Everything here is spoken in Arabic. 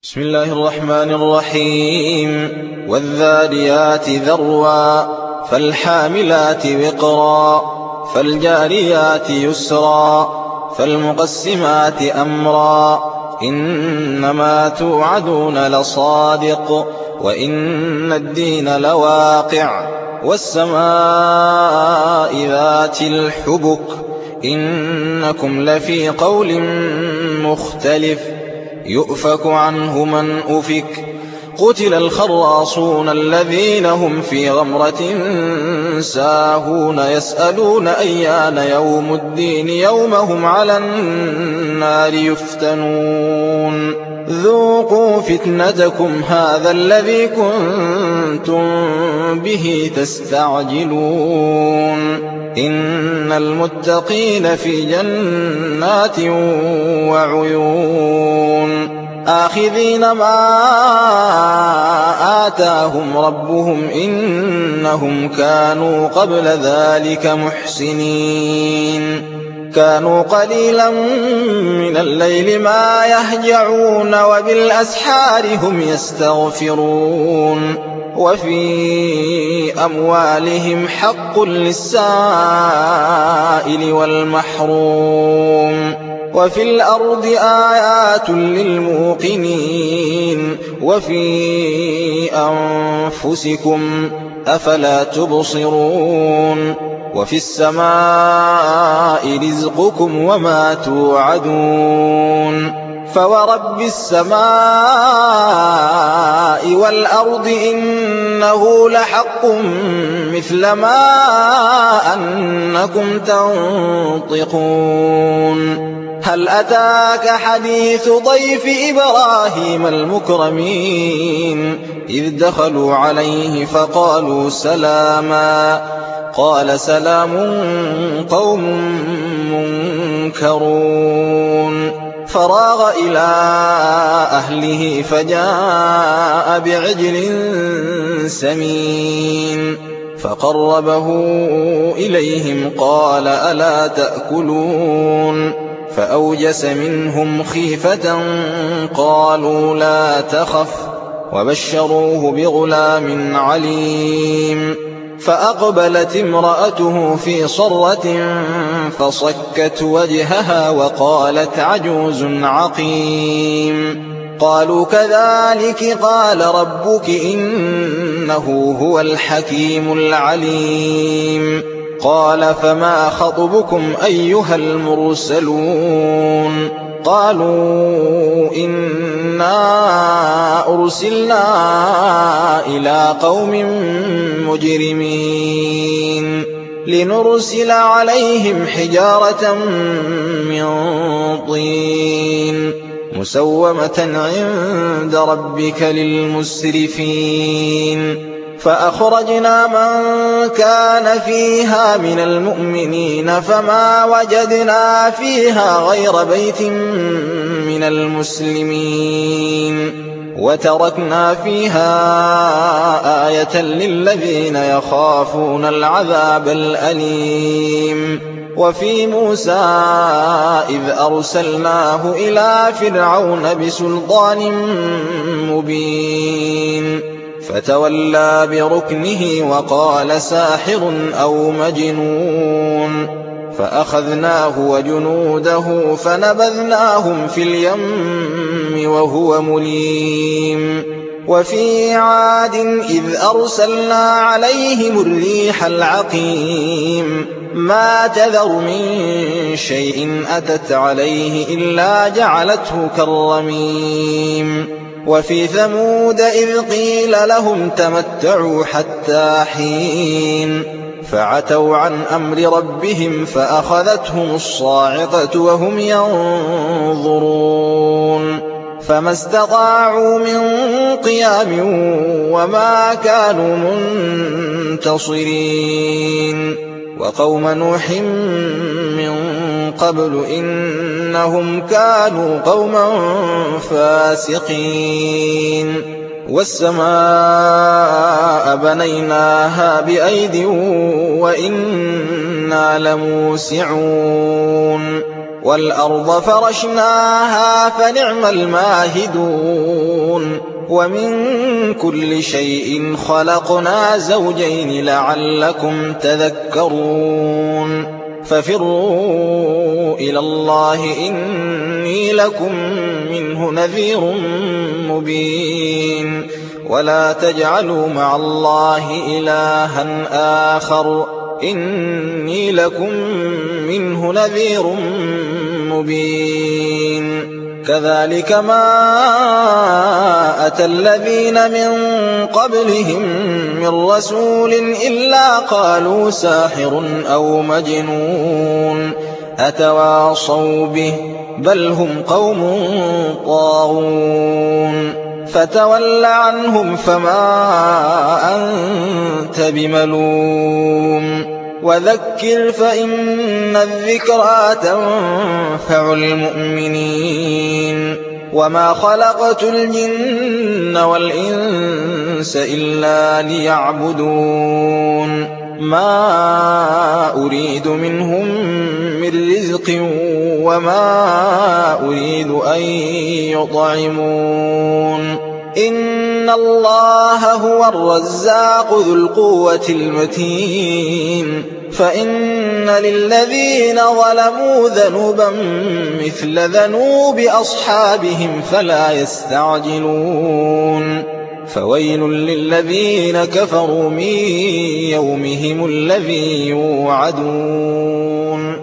بسم الله الرحمن الرحيم. والذاريات ذروا فالحاملات وقرا فالجاريات يسرا فالمقسمات أمرا إنما توعدون لصادق وإن الدين لواقع والسماء ذات الحبك إنكم لفي قول مختلف يؤفك عنه من أفك قتل الخراصون الذين هم في غمرة ساهون يسألون أيان يوم الدين يوم هم على النار يفتنون ذوقوا فتنتكم هذا الذي كنتم به تستعجلون إن المتقين في جنات وعيون آخذين ما آتاهم ربهم إنهم كانوا قبل ذلك محسنين كانوا قليلا من الليل ما يهجعون وبالأسحار هم يستغفرون وفي أموالهم حق للسائل والمحروم وفي الأرض آيات للموقنين وفي أنفسكم أفلا تبصرون وفي السماء رزقكم وما توعدون فورب السماء والأرض إنه لحق مثل ما أنكم تنطقون هل أتاك حديث ضيف إبراهيم المكرمين إذ دخلوا عليه فقالوا سلاما قال سلام قوم منكرون فراغ إلى أهله فجاء بعجل سمين فقربه إليهم قال ألا تأكلون فأوجس منهم خيفة قالوا لا تخف وبشروه بغلام عليم فأقبلت امرأته في صرة فصكت وجهها وقالت عجوز عقيم قالوا كذلك قال ربك إنه هو الحكيم العليم قال فما خطبكم أيها المرسلون قالوا إنا أرسلنا إلى قوم مجرمين لنرسل عليهم حجارة من طين مسومة عند ربك للمسرفين فأخرجنا من كان فيها من المؤمنين فما وجدنا فيها غير بيت من المسلمين وتركنا فيها آية للذين يخافون العذاب الأليم وفي موسى إذ أرسلناه إلى فرعون بسلطان مبين فتولى بركنه وقال ساحر أو مجنون فأخذناه وجنوده فنبذناهم في اليم وهو مليم وفي عاد إذ أرسلنا عليهم الريح العقيم ما تذر من شيء أتت عليه إلا جعلته كالرميم وفي ثمود إذ قيل لهم تمتعوا حتى حين فعتوا عن أمر ربهم فأخذتهم الصاعقة وهم ينظرون فما استطاعوا من قيام وما كانوا منتصرين وقوم نوح من قبل إنهم كانوا قوما فاسقين والسماء بنيناها بأيد وإنا لموسعون وَالْأَرْضَ فَرَشْنَاهَا فَنِعْمَ الْمَاهِدُونَ وَمِن كُلِّ شَيْءٍ خَلَقْنَا زَوْجَيْنِ لَعَلَّكُمْ تَذَكَّرُونَ فَفِرُّوا إِلَى اللَّهِ إِنِّي لَكُم مِّنْهُ نَذِيرٌ مُّبِينٌ وَلَا تَجْعَلُوا مَعَ اللَّهِ إِلَٰهًا آخَرَ إِنِّي لَكُم مِّنْهُ نَذِيرٌ مُّبِينٌ كَذَٰلِكَ مَا أَتَى الَّذِينَ مِن قَبْلِهِم مِّن رَّسُولٍ إِلَّا قَالُوا سَاحِرٌ أَوْ مَجْنُونٌ أَتَوَاصَوْا بِهِ بَلْ هُمْ قَوْمٌ طَاغُونَ فَتَوَلَّ عَنْهُمْ فَمَا أَنتَ بِمَلُومٍ وَذَكِّرْ فَإِنَّ الذِّكْرَىٰ تَنفَعُ الْمُؤْمِنِينَ وَمَا خَلَقْتُ الْجِنَّ وَالْإِنسَ إِلَّا لِيَعْبُدُونِ مَا أُرِيدُ مِنْهُم مِّن رِّزْقٍ وَمَا أُرِيدُ أَن يُطْعِمُونِ إِنَّ اللَّهَ هُوَ الرَّزَّاقُ ذُو الْقُوَّةِ الْمَتِينُ فَإِنَّ لِلَّذِينَ ظَلَمُوا ذَنُوبًا مِّثْلَ ذَنُوبِ أَصْحَابِهِمْ فَلَا يَسْتَعْجِلُونِ فَوَيْلٌ لِّلَّذِينَ كَفَرُوا مِن يَوْمِهِمُ الَّذِي يُوعَدُونَ